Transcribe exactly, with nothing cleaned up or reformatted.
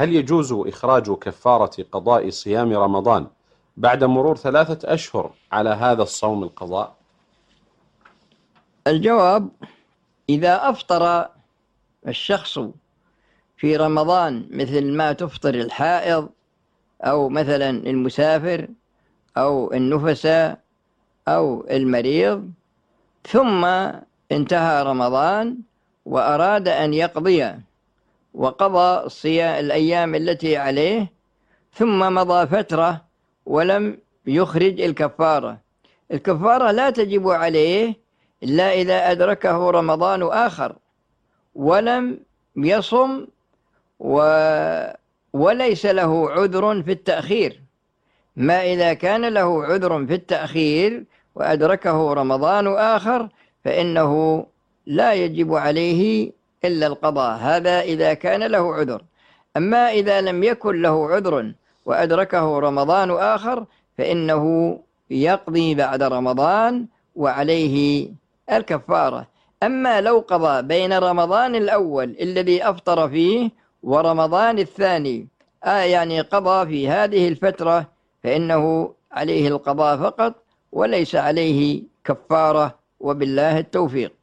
هل يجوز إخراج كفارة قضاء صيام رمضان بعد مرور ثلاثة أشهر على هذا الصوم القضاء؟ الجواب: إذا أفطر الشخص في رمضان مثل ما تفطر الحائض أو مثلا المسافر أو النفساء أو المريض، ثم انتهى رمضان وأراد أن يقضي وقضى صيام الأيام التي عليه، ثم مضى فترة ولم يخرج الكفارة، الكفارة لا تجب عليه إلا إذا أدركه رمضان آخر ولم يصم و... وليس له عذر في التأخير. ما إذا كان له عذر في التأخير وأدركه رمضان آخر فإنه لا يجب عليه إلا القضاء، هذا إذا كان له عذر. أما إذا لم يكن له عذر وأدركه رمضان آخر فإنه يقضي بعد رمضان وعليه الكفارة. أما لو قضى بين رمضان الأول الذي أفطر فيه ورمضان الثاني، آه يعني قضى في هذه الفترة، فإنه عليه القضاء فقط وليس عليه كفارة، وبالله التوفيق.